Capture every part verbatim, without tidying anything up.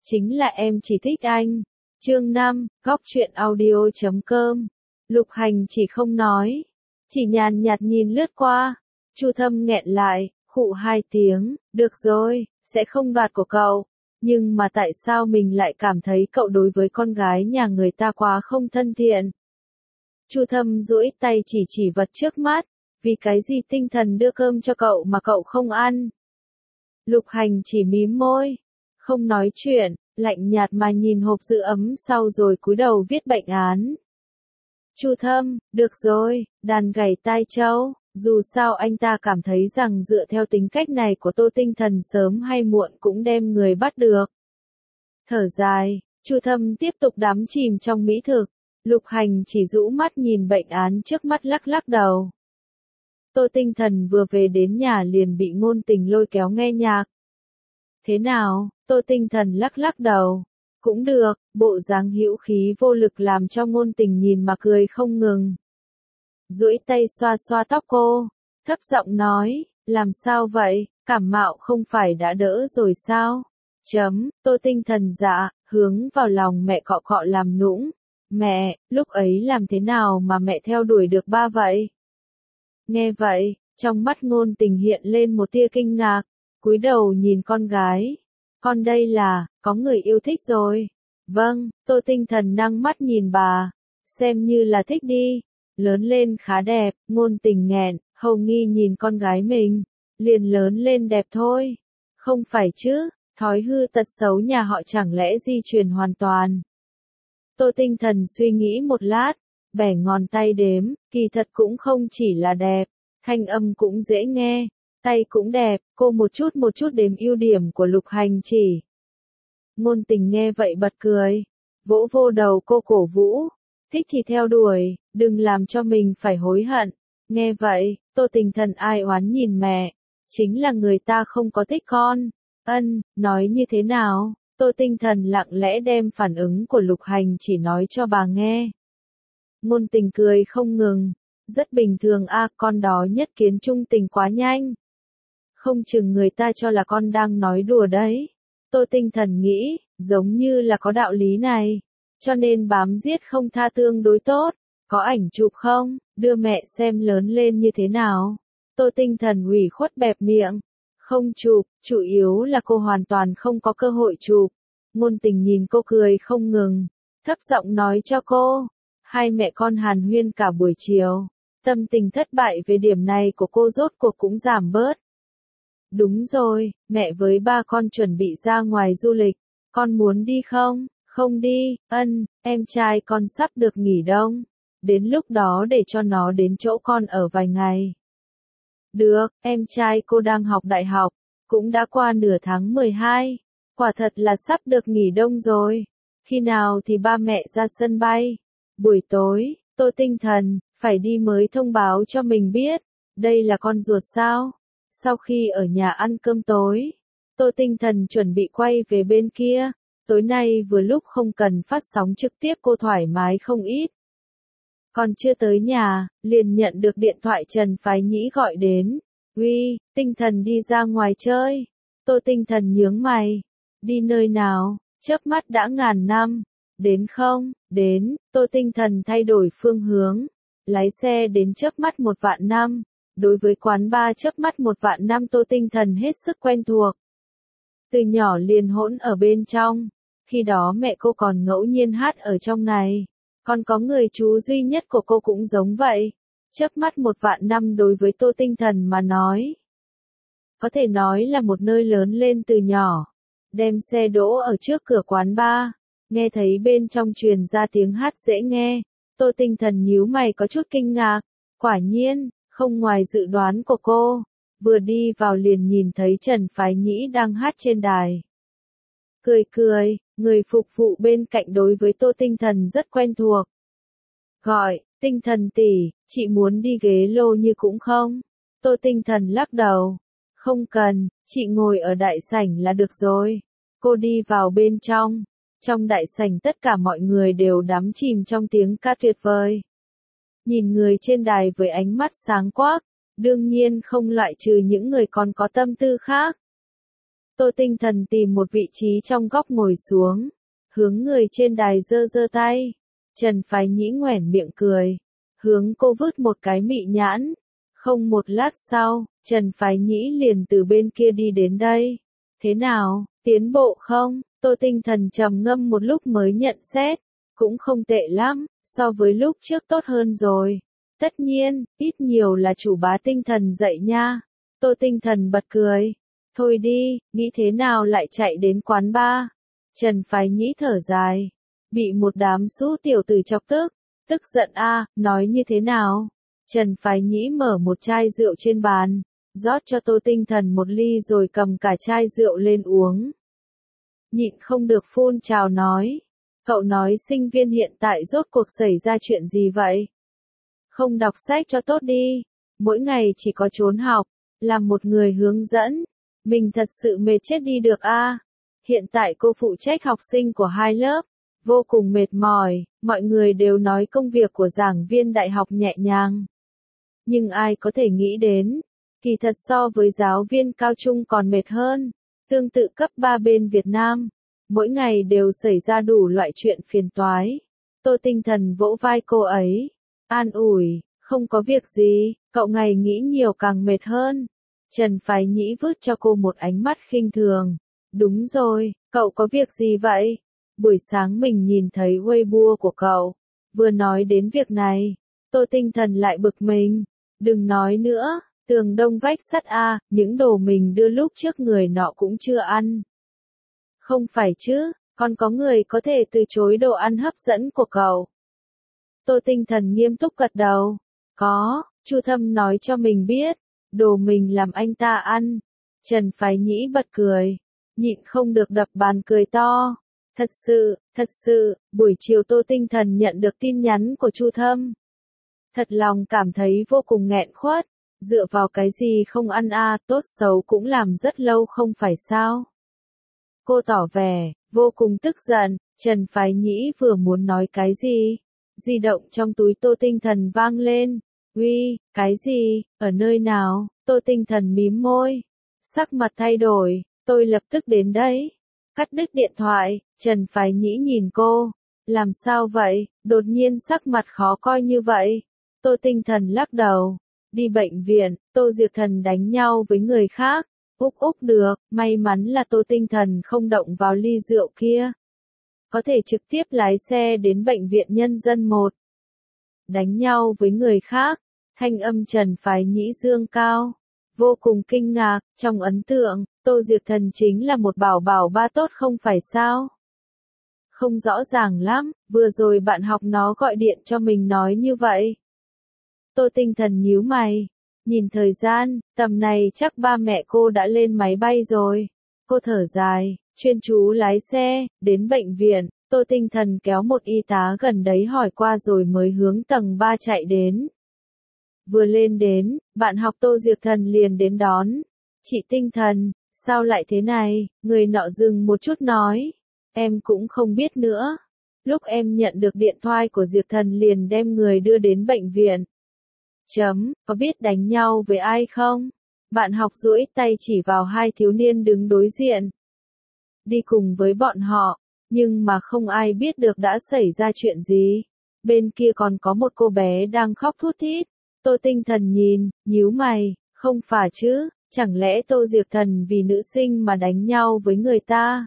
chính là em chỉ thích anh. Chương năm, góc truyện audio chấm com. Lục Hành chỉ không nói, chỉ nhàn nhạt nhìn lướt qua. Chu Thâm nghẹn lại, khụ hai tiếng, được rồi, sẽ không đoạt của cậu. Nhưng mà tại sao mình lại cảm thấy cậu đối với con gái nhà người ta quá không thân thiện? Chu Thâm duỗi tay chỉ chỉ vật trước mắt, vì cái gì Tinh Thần đưa cơm cho cậu mà cậu không ăn? Lục Hành chỉ mím môi, không nói chuyện, lạnh nhạt mà nhìn hộp giữ ấm sau rồi cúi đầu viết bệnh án. Chu Thâm, được rồi, đàn gảy tai trâu, dù sao anh ta cảm thấy rằng dựa theo tính cách này của Tô Tinh Thần sớm hay muộn cũng đem người bắt được. Thở dài, Chu Thâm tiếp tục đắm chìm trong mỹ thực, Lục Hành chỉ rũ mắt nhìn bệnh án trước mắt lắc lắc đầu. Tô Tinh Thần vừa về đến nhà liền bị Ngôn Tình lôi kéo nghe nhạc. Thế nào? Tô Tinh Thần lắc lắc đầu. Cũng được, bộ dáng hữu khí vô lực làm cho Ngôn Tình nhìn mà cười không ngừng. Duỗi tay xoa xoa tóc cô, thấp giọng nói, làm sao vậy, cảm mạo không phải đã đỡ rồi sao? Chấm, Tô Tinh Thần dạ, hướng vào lòng mẹ cọ cọ làm nũng. Mẹ, lúc ấy làm thế nào mà mẹ theo đuổi được ba vậy? Nghe vậy, trong mắt Ngôn Tình hiện lên một tia kinh ngạc, cúi đầu nhìn con gái. Con đây là, có người yêu thích rồi. Vâng, Tô Tinh Thần nâng mắt nhìn bà, xem như là thích đi. Lớn lên khá đẹp, Ngôn Tình nghẹn, hầu nghi nhìn con gái mình. Liền lớn lên đẹp thôi. Không phải chứ, thói hư tật xấu nhà họ chẳng lẽ di truyền hoàn toàn. Tô Tinh Thần suy nghĩ một lát, bẻ ngón tay đếm, kỳ thật cũng không chỉ là đẹp, thanh âm cũng dễ nghe, tay cũng đẹp, cô một chút một chút đếm ưu điểm của Lục Hành chỉ. Ngôn Tình nghe vậy bật cười, vỗ vô đầu cô cổ vũ, thích thì theo đuổi, đừng làm cho mình phải hối hận. Nghe vậy, Tô Tinh Thần ai oán nhìn mẹ, chính là người ta không có thích con. Ân, nói như thế nào? Tô Tinh Thần lặng lẽ đem phản ứng của Lục Hành chỉ nói cho bà nghe. Ngôn Tình cười không ngừng, rất bình thường a, con đó nhất kiến trung tình quá nhanh. Không chừng người ta cho là con đang nói đùa đấy. Tô Tinh Thần nghĩ, giống như là có đạo lý này, cho nên bám giết không tha tương đối tốt. Có ảnh chụp không, đưa mẹ xem lớn lên như thế nào. Tô Tinh Thần ủy khuất bẹp miệng. Không chụp, chủ yếu là cô hoàn toàn không có cơ hội chụp. Ngôn Tình nhìn cô cười không ngừng, thấp giọng nói cho cô. Hai mẹ con hàn huyên cả buổi chiều, tâm tình thất bại về điểm này của cô rốt cuộc cũng giảm bớt. Đúng rồi, mẹ với ba con chuẩn bị ra ngoài du lịch, con muốn đi không? Không đi, ân, em trai con sắp được nghỉ đông, đến lúc đó để cho nó đến chỗ con ở vài ngày. Được, em trai cô đang học đại học, cũng đã qua nửa tháng mười hai, quả thật là sắp được nghỉ đông rồi. Khi nào thì ba mẹ ra sân bay? Buổi tối, Tô Tinh Thần, phải đi mới thông báo cho mình biết, đây là con ruột sao? Sau khi ở nhà ăn cơm tối, Tô Tinh Thần chuẩn bị quay về bên kia, tối nay vừa lúc không cần phát sóng trực tiếp cô thoải mái không ít. Còn chưa tới nhà, liền nhận được điện thoại Trần Phái Nhĩ gọi đến. Uy, Tinh Thần đi ra ngoài chơi. Tô Tinh Thần nhướng mày. Đi nơi nào? Chớp mắt đã ngàn năm. Đến không? Đến. Tô Tinh Thần thay đổi phương hướng. Lái xe đến chớp mắt một vạn năm. Đối với quán bar chớp mắt một vạn năm Tô Tinh Thần hết sức quen thuộc. Từ nhỏ liền hỗn ở bên trong. Khi đó mẹ cô còn ngẫu nhiên hát ở trong này. Còn có người chú duy nhất của cô cũng giống vậy. Chớp mắt một vạn năm đối với Tô Tinh Thần mà nói. Có thể nói là một nơi lớn lên từ nhỏ. Đem xe đỗ ở trước cửa quán bar. Nghe thấy bên trong truyền ra tiếng hát dễ nghe. Tô Tinh Thần nhíu mày có chút kinh ngạc. Quả nhiên, không ngoài dự đoán của cô. Vừa đi vào liền nhìn thấy Trần Phái Nhĩ đang hát trên đài. Cười cười, người phục vụ bên cạnh đối với Tô Tinh Thần rất quen thuộc. Gọi, Tinh Thần tỷ, chị muốn đi ghế lô như cũng không? Tô Tinh Thần lắc đầu. Không cần, chị ngồi ở đại sảnh là được rồi. Cô đi vào bên trong. Trong đại sảnh tất cả mọi người đều đắm chìm trong tiếng ca tuyệt vời. Nhìn người trên đài với ánh mắt sáng quắc, đương nhiên không loại trừ những người còn có tâm tư khác. Tô Tinh Thần tìm một vị trí trong góc ngồi xuống, hướng người trên đài giơ giơ tay. Trần Phái Nhĩ nhoẻn miệng cười, hướng cô vứt một cái mị nhãn. Không một lát sau, Trần Phái Nhĩ liền từ bên kia đi đến đây. Thế nào, tiến bộ không? Tô Tinh Thần trầm ngâm một lúc mới nhận xét. Cũng không tệ lắm, so với lúc trước tốt hơn rồi. Tất nhiên, ít nhiều là chủ bá tinh thần dạy nha. Tô Tinh Thần bật cười. Thôi đi, nghĩ thế nào lại chạy đến quán bar? Trần Phái Nhĩ thở dài. Bị một đám xú tiểu tử chọc tức. Tức giận a, à, nói như thế nào? Trần Phái Nhĩ mở một chai rượu trên bàn, rót cho Tô Tinh Thần một ly rồi cầm cả chai rượu lên uống. Nhịn không được phun trào nói. Cậu nói sinh viên hiện tại rốt cuộc xảy ra chuyện gì vậy? Không đọc sách cho tốt đi. Mỗi ngày chỉ có trốn học, làm một người hướng dẫn. Mình thật sự mệt chết đi được a. À. Hiện tại cô phụ trách học sinh của hai lớp. Vô cùng mệt mỏi, mọi người đều nói công việc của giảng viên đại học nhẹ nhàng. Nhưng ai có thể nghĩ đến, kỳ thật so với giáo viên cao trung còn mệt hơn. Tương tự cấp ba bên Việt Nam, mỗi ngày đều xảy ra đủ loại chuyện phiền toái. Tô Tinh Thần vỗ vai cô ấy, an ủi, không có việc gì, cậu ngày nghĩ nhiều càng mệt hơn. Trần Phái Nhĩ vứt cho cô một ánh mắt khinh thường. Đúng rồi, cậu có việc gì vậy? Buổi sáng mình nhìn thấy Weibo của cậu. Vừa nói đến việc này, Tô Tinh Thần lại bực mình. Đừng nói nữa, tường đông vách sắt a, những đồ mình đưa lúc trước người nọ cũng chưa ăn. Không phải chứ, còn có người có thể từ chối đồ ăn hấp dẫn của cậu. Tô Tinh Thần nghiêm túc gật đầu. Có, Chu Thâm nói cho mình biết, đồ mình làm anh ta ăn. Trần Phái Nhĩ bật cười, nhịn không được đập bàn cười to. Thật sự, thật sự, buổi chiều Tô Tinh Thần nhận được tin nhắn của Chu Thâm. Thật lòng cảm thấy vô cùng nghẹn khuất, dựa vào cái gì không ăn a, à, tốt xấu cũng làm rất lâu không phải sao. Cô tỏ vẻ, vô cùng tức giận, Trần Phái Nhĩ vừa muốn nói cái gì. Di động trong túi Tô Tinh Thần vang lên, uy, cái gì, ở nơi nào, Tô Tinh Thần mím môi, sắc mặt thay đổi, tôi lập tức đến đấy. Cắt đứt điện thoại, Trần Phái Nhĩ nhìn cô, làm sao vậy, đột nhiên sắc mặt khó coi như vậy. Tô Tinh Thần lắc đầu, đi bệnh viện, Tô Diệp Thần đánh nhau với người khác, úc úc được, may mắn là Tô Tinh Thần không động vào ly rượu kia. Có thể trực tiếp lái xe đến bệnh viện nhân dân một. Đánh nhau với người khác, thanh âm Trần Phái Nhĩ dương cao, vô cùng kinh ngạc, trong ấn tượng, Tô Diệp Thần chính là một bảo bảo ba tốt không phải sao? Không rõ ràng lắm, vừa rồi bạn học nó gọi điện cho mình nói như vậy. Tô Tinh Thần nhíu mày, nhìn thời gian, tầm này chắc ba mẹ cô đã lên máy bay rồi. Cô thở dài, chuyên chú lái xe, đến bệnh viện, Tô Tinh Thần kéo một y tá gần đấy hỏi qua rồi mới hướng tầng ba chạy đến. Vừa lên đến, bạn học Tô Diệp Thần liền đến đón. Chị Tinh Thần, sao lại thế này? Người nọ dừng một chút nói. Em cũng không biết nữa. Lúc em nhận được điện thoại của Diệp Thần liền đem người đưa đến bệnh viện. Chấm, có biết đánh nhau với ai không? Bạn học duỗi tay chỉ vào hai thiếu niên đứng đối diện. Đi cùng với bọn họ, nhưng mà không ai biết được đã xảy ra chuyện gì. Bên kia còn có một cô bé đang khóc thút thít. Tô Tinh Thần nhìn, nhíu mày, không phải chứ, chẳng lẽ Tô Diệp Thần vì nữ sinh mà đánh nhau với người ta?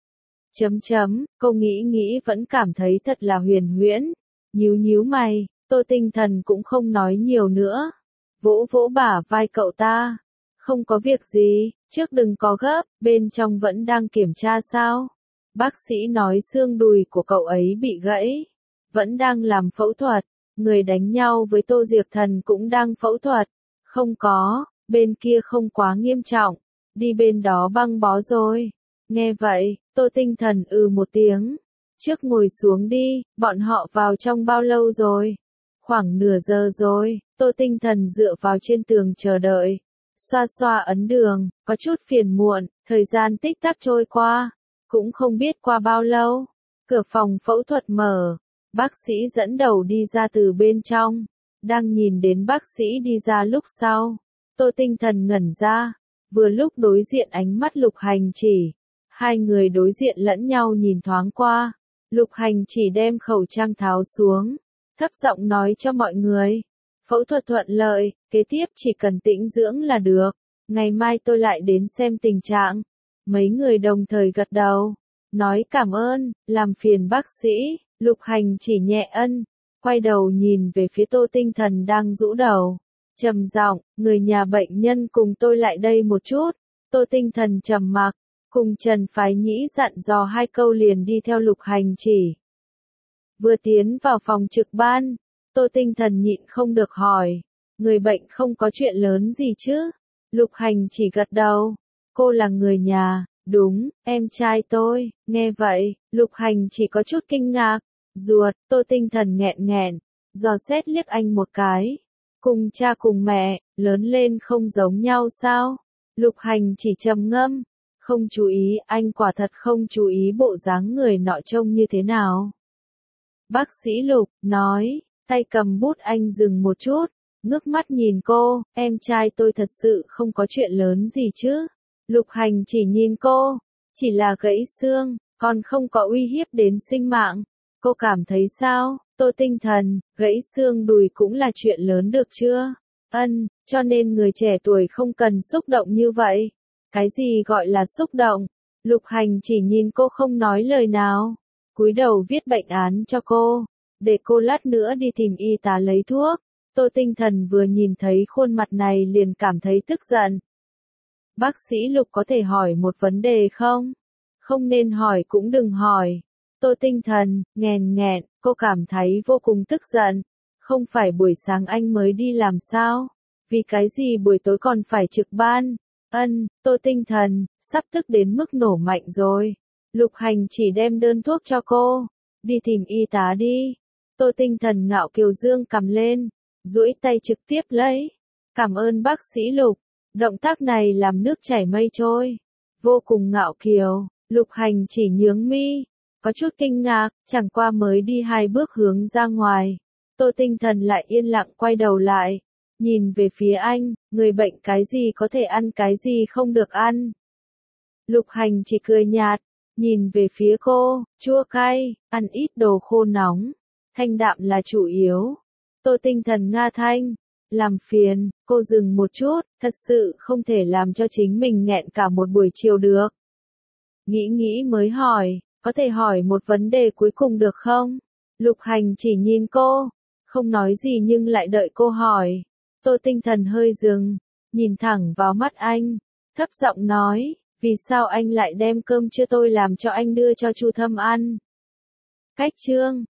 Chấm chấm, cô nghĩ nghĩ vẫn cảm thấy thật là huyền huyễn. Nhíu nhíu mày, Tô Tinh Thần cũng không nói nhiều nữa. Vỗ vỗ bả vai cậu ta. Không có việc gì, trước đừng có gấp, bên trong vẫn đang kiểm tra sao? Bác sĩ nói xương đùi của cậu ấy bị gãy. Vẫn đang làm phẫu thuật. Người đánh nhau với Tô Diệp Thần cũng đang phẫu thuật. Không có, bên kia không quá nghiêm trọng. Đi bên đó băng bó rồi. Nghe vậy, Tô Tinh Thần ừ một tiếng. Trước ngồi xuống đi, bọn họ vào trong bao lâu rồi? Khoảng nửa giờ rồi, Tô Tinh Thần dựa vào trên tường chờ đợi. Xoa xoa ấn đường, có chút phiền muộn, thời gian tích tắc trôi qua. Cũng không biết qua bao lâu. Cửa phòng phẫu thuật mở. Bác sĩ dẫn đầu đi ra từ bên trong. Đang nhìn đến bác sĩ đi ra lúc sau. Tô Tinh Thần ngẩn ra. Vừa lúc đối diện ánh mắt Lục Hành Chỉ, hai người đối diện lẫn nhau nhìn thoáng qua, Lục Hành Chỉ đem khẩu trang tháo xuống, thấp giọng nói cho mọi người, phẫu thuật thuận lợi, kế tiếp chỉ cần tĩnh dưỡng là được, ngày mai tôi lại đến xem tình trạng. Mấy người đồng thời gật đầu, nói cảm ơn, làm phiền bác sĩ, Lục Hành Chỉ nhẹ ân, quay đầu nhìn về phía Tô Tinh Thần đang rũ đầu, trầm giọng, người nhà bệnh nhân cùng tôi lại đây một chút. Tô Tinh Thần trầm mặc, cùng Trần Phái Nhĩ dặn dò hai câu liền đi theo Lục Hành Chỉ. Vừa tiến vào phòng trực ban, Tô Tinh Thần nhịn không được hỏi, người bệnh không có chuyện lớn gì chứ? Lục Hành Chỉ gật đầu, cô là người nhà, đúng, em trai tôi. Nghe vậy, Lục Hành Chỉ có chút kinh ngạc, ruột. Tô Tinh Thần nghẹn nghẹn, dò xét liếc anh một cái, cùng cha cùng mẹ, lớn lên không giống nhau sao? Lục Hành Chỉ trầm ngâm, không chú ý, anh quả thật không chú ý bộ dáng người nọ trông như thế nào. Bác sĩ Lục, nói, tay cầm bút anh dừng một chút, ngước mắt nhìn cô, em trai tôi thật sự không có chuyện lớn gì chứ? Lục Hành Chỉ nhìn cô, chỉ là gãy xương, còn không có uy hiếp đến sinh mạng. Cô cảm thấy sao? Tô Tinh Thần, gãy xương đùi cũng là chuyện lớn được chưa? Ân, cho nên người trẻ tuổi không cần xúc động như vậy. Cái gì gọi là xúc động? Lục Hành Chỉ nhìn cô không nói lời nào, cúi đầu viết bệnh án cho cô, để cô lát nữa đi tìm y tá lấy thuốc. Tô Tinh Thần vừa nhìn thấy khuôn mặt này liền cảm thấy tức giận. Bác sĩ Lục có thể hỏi một vấn đề không? Không nên hỏi cũng đừng hỏi. Tô Tinh Thần, nghẹn nghẹn, cô cảm thấy vô cùng tức giận. Không phải buổi sáng anh mới đi làm sao? Vì cái gì buổi tối còn phải trực ban? Ân, Tô Tinh Thần, sắp tức đến mức nổ mạnh rồi. Lục Hành Chỉ đem đơn thuốc cho cô. Đi tìm y tá đi. Tô Tinh Thần ngạo kiều dương cầm lên, duỗi tay trực tiếp lấy. Cảm ơn bác sĩ Lục. Động tác này làm nước chảy mây trôi. Vô cùng ngạo kiều, Lục Hành Chỉ nhướng mi, có chút kinh ngạc, chẳng qua mới đi hai bước hướng ra ngoài. Tô Tinh Thần lại yên lặng quay đầu lại, nhìn về phía anh, người bệnh cái gì có thể ăn cái gì không được ăn. Lục Hành Chỉ cười nhạt, nhìn về phía cô, chua cay, ăn ít đồ khô nóng, thanh đạm là chủ yếu. Tô Tinh Thần nga thanh, làm phiền, cô dừng một chút, thật sự không thể làm cho chính mình nghẹn cả một buổi chiều được. Nghĩ nghĩ mới hỏi, có thể hỏi một vấn đề cuối cùng được không? Lục Hành Chỉ nhìn cô, không nói gì nhưng lại đợi cô hỏi. Tô Tinh Thần hơi dừng, nhìn thẳng vào mắt anh, thấp giọng nói, vì sao anh lại đem cơm trưa tôi làm cho anh đưa cho Chu Thâm ăn? Cách chương